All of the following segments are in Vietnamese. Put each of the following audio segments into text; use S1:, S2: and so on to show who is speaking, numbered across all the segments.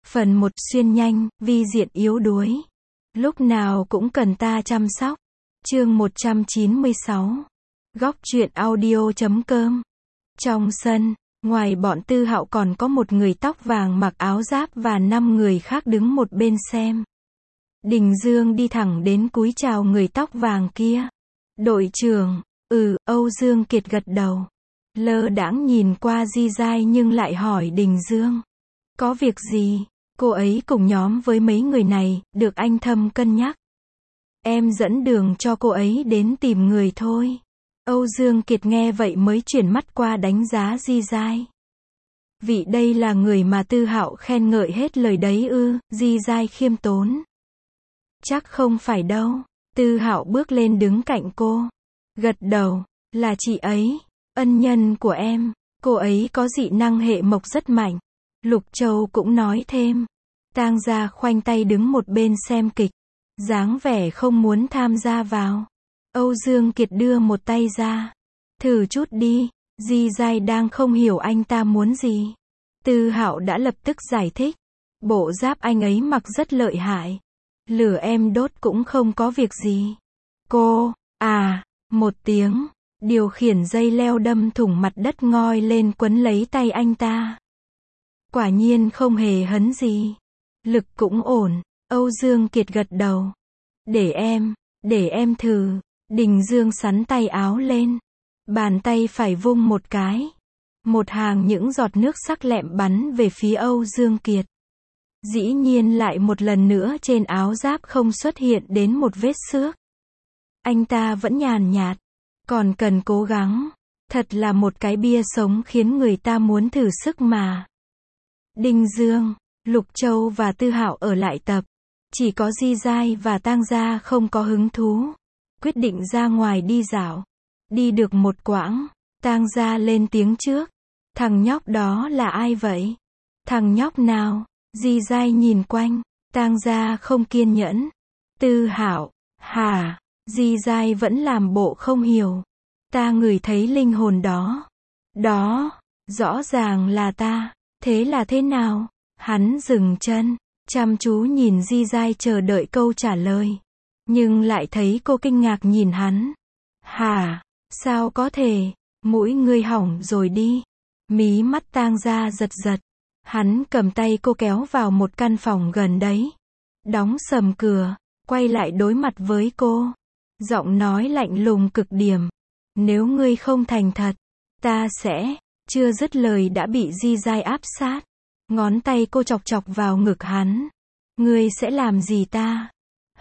S1: Phần 1 xuyên nhanh, vi diện yếu đuối. Lúc nào cũng cần ta chăm sóc. Chương 196. Góc truyện audio.com. Trong sân, ngoài bọn Tư Hạo còn có một người tóc vàng mặc áo giáp và 5 người khác đứng một bên xem. Đình Dương đi thẳng đến cúi chào người tóc vàng kia. Đội trưởng, Âu Dương Kiệt gật đầu. Lơ đãng nhìn qua Di Giai nhưng lại hỏi Đình Dương. Có việc gì? Cô ấy cùng nhóm với mấy người này, được anh Thâm cân nhắc. Em dẫn đường cho cô ấy đến tìm người thôi. Âu Dương Kiệt nghe vậy mới chuyển mắt qua đánh giá Di Giai. Vị đây là người mà Tư Hạo khen ngợi hết lời đấy ư? Di Giai khiêm tốn. Chắc không phải đâu. Tư Hạo bước lên đứng cạnh cô. Gật đầu, là chị ấy, ân nhân của em. Cô ấy có dị năng hệ mộc rất mạnh. Lục Châu cũng nói thêm. Tang Gia khoanh tay đứng một bên xem kịch, dáng vẻ không muốn tham gia vào. Âu Dương Kiệt đưa một tay ra. Thử chút đi. Di Giai đang không hiểu anh ta muốn gì. Tư Hạo đã lập tức giải thích. Bộ giáp anh ấy mặc rất lợi hại. Lửa em đốt cũng không có việc gì. Cô, một tiếng, điều khiển dây leo đâm thủng mặt đất ngoi lên quấn lấy tay anh ta. Quả nhiên không hề hấn gì. Lực cũng ổn. Âu Dương Kiệt gật đầu. Để em thử. Đình Dương sắn tay áo lên. Bàn tay phải vung một cái. Một hàng những giọt nước sắc lẹm bắn về phía Âu Dương Kiệt. Dĩ nhiên lại một lần nữa trên áo giáp không xuất hiện đến một vết xước. Anh ta vẫn nhàn nhạt. Còn cần cố gắng. Thật là một cái bia sống khiến người ta muốn thử sức mà. Đình Dương, Lục Châu và Tư Hạo ở lại tập. Chỉ có Di Giai và Tang Gia không có hứng thú. Quyết định ra ngoài đi dạo. Đi được một quãng, Tang Gia lên tiếng trước. Thằng nhóc đó là ai vậy? Thằng nhóc nào? Di Giai nhìn quanh. Tang Gia không kiên nhẫn. Tư Hạo, hả? Di Giai vẫn làm bộ không hiểu. Ta ngửi thấy linh hồn đó. Đó, rõ ràng là ta. Thế là thế nào? Hắn dừng chân, chăm chú nhìn Di Giai chờ đợi câu trả lời. Nhưng lại thấy cô kinh ngạc nhìn hắn. Hả? Sao có thể? Mũi ngươi hỏng rồi đi. Mí mắt Tang Gia giật giật. Hắn cầm tay cô kéo vào một căn phòng gần đấy. Đóng sầm cửa, quay lại đối mặt với cô. Giọng nói lạnh lùng cực điểm. Nếu ngươi không thành thật, ta sẽ... Chưa dứt lời đã bị Di Giai áp sát. Ngón tay cô chọc chọc vào ngực hắn. Ngươi sẽ làm gì ta?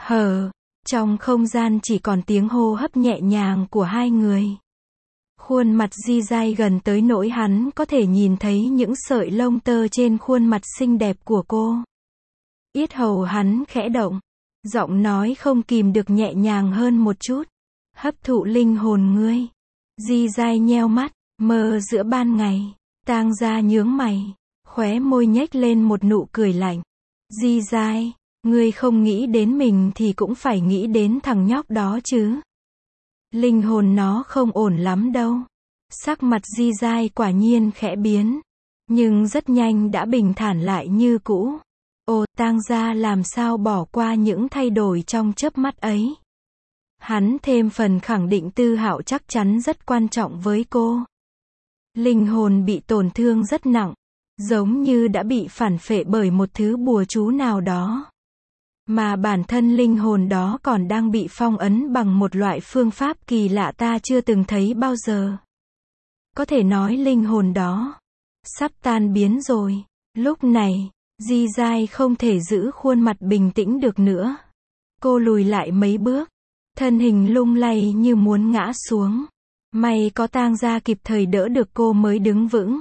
S1: Trong không gian chỉ còn tiếng hô hấp nhẹ nhàng của hai người. Khuôn mặt Di Giai gần tới nỗi hắn có thể nhìn thấy những sợi lông tơ trên khuôn mặt xinh đẹp của cô. Yết hầu hắn khẽ động. Giọng nói không kìm được nhẹ nhàng hơn một chút. Hấp thụ linh hồn ngươi. Di Giai nheo mắt. Mơ giữa ban ngày. Tang Gia nhướng mày. Khóe môi nhếch lên một nụ cười lạnh. Di Giai, ngươi không nghĩ đến mình thì cũng phải nghĩ đến thằng nhóc đó chứ. Linh hồn nó không ổn lắm đâu. Sắc mặt Di Giai quả nhiên khẽ biến. Nhưng rất nhanh đã bình thản lại như cũ. Tang Gia làm sao bỏ qua những thay đổi trong chớp mắt ấy. Hắn thêm phần khẳng định Tư Hạo chắc chắn rất quan trọng với cô. Linh hồn bị tổn thương rất nặng. Giống như đã bị phản phệ bởi một thứ bùa chú nào đó. Mà bản thân linh hồn đó còn đang bị phong ấn bằng một loại phương pháp kỳ lạ ta chưa từng thấy bao giờ. Có thể nói linh hồn đó sắp tan biến rồi. Lúc này, Di Giai không thể giữ khuôn mặt bình tĩnh được nữa. Cô lùi lại mấy bước. Thân hình lung lay như muốn ngã xuống. May có Tang Gia kịp thời đỡ được cô mới đứng vững.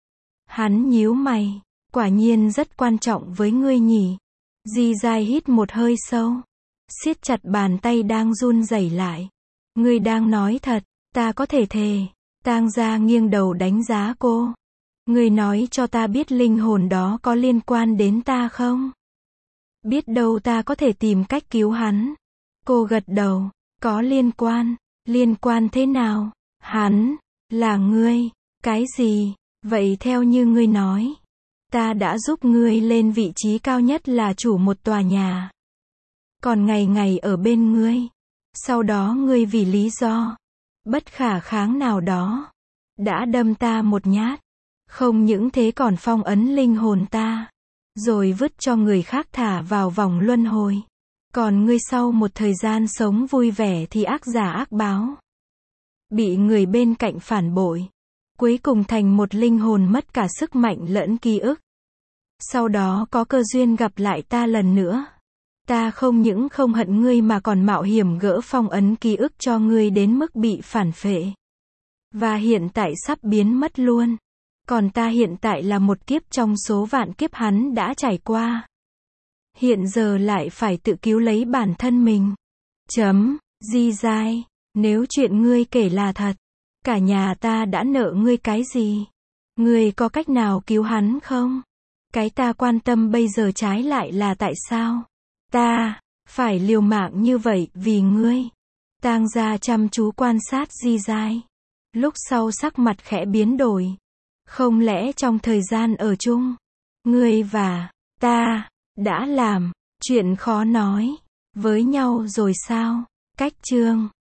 S1: Hắn nhíu mày. Quả nhiên rất quan trọng với ngươi nhỉ. Di Giai hít một hơi sâu. Siết chặt bàn tay đang run rẩy lại. Ngươi đang nói thật, ta có thể thề. Tang Gia nghiêng đầu đánh giá cô. Ngươi nói cho ta biết linh hồn đó có liên quan đến ta không? Biết đâu ta có thể tìm cách cứu hắn. Cô gật đầu. Có liên quan. Liên quan thế nào? Hắn, là ngươi. Cái gì? Vậy theo như ngươi nói, Ta đã giúp ngươi lên vị trí cao nhất là chủ một tòa nhà. Còn ngày ngày ở bên ngươi. Sau đó ngươi vì lý do bất khả kháng nào đó đã đâm ta một nhát. Không những thế còn phong ấn linh hồn ta, rồi vứt cho người khác thả vào vòng luân hồi. Còn ngươi sau một thời gian sống vui vẻ thì ác giả ác báo. Bị người bên cạnh phản bội. Cuối cùng thành một linh hồn mất cả sức mạnh lẫn ký ức. Sau đó có cơ duyên gặp lại ta lần nữa. Ta không những không hận ngươi mà còn mạo hiểm gỡ phong ấn ký ức cho ngươi đến mức bị phản phệ. Và hiện tại sắp biến mất luôn. Còn ta hiện tại là một kiếp trong số vạn kiếp hắn đã trải qua. Hiện giờ lại phải tự cứu lấy bản thân mình. Di dai, nếu chuyện ngươi kể là thật, cả nhà ta đã nợ ngươi cái gì? Ngươi có cách nào cứu hắn không? Cái ta quan tâm bây giờ trái lại là tại sao ta phải liều mạng như vậy vì ngươi. Tang gia chăm chú quan sát Di dai. Lúc sau sắc mặt khẽ biến đổi. Không lẽ trong thời gian ở chung, ngươi và ta đã làm chuyện khó nói với nhau rồi sao? Cách chương